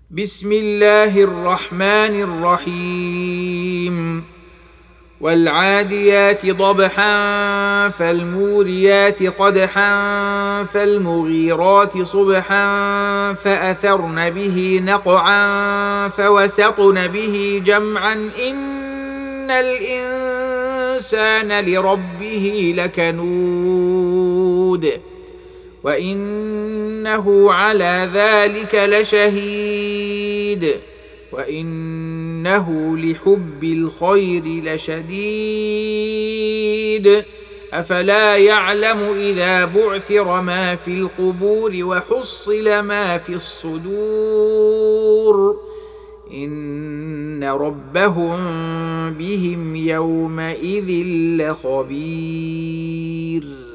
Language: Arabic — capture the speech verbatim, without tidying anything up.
بسم الله الرحمن الرحيم والعاديات ضبحا فالموريات قدحا فالمغيرات صبحا فأثرن به نقعا فوسطن به جمعا إن الإنسان لربه لكنود وإنه على ذلك لشهيد وإنه لحب الخير لشديد أفلا يعلم إذا بعثر ما في القبور وحصل ما في الصدور إن ربهم بهم يومئذ لخبير.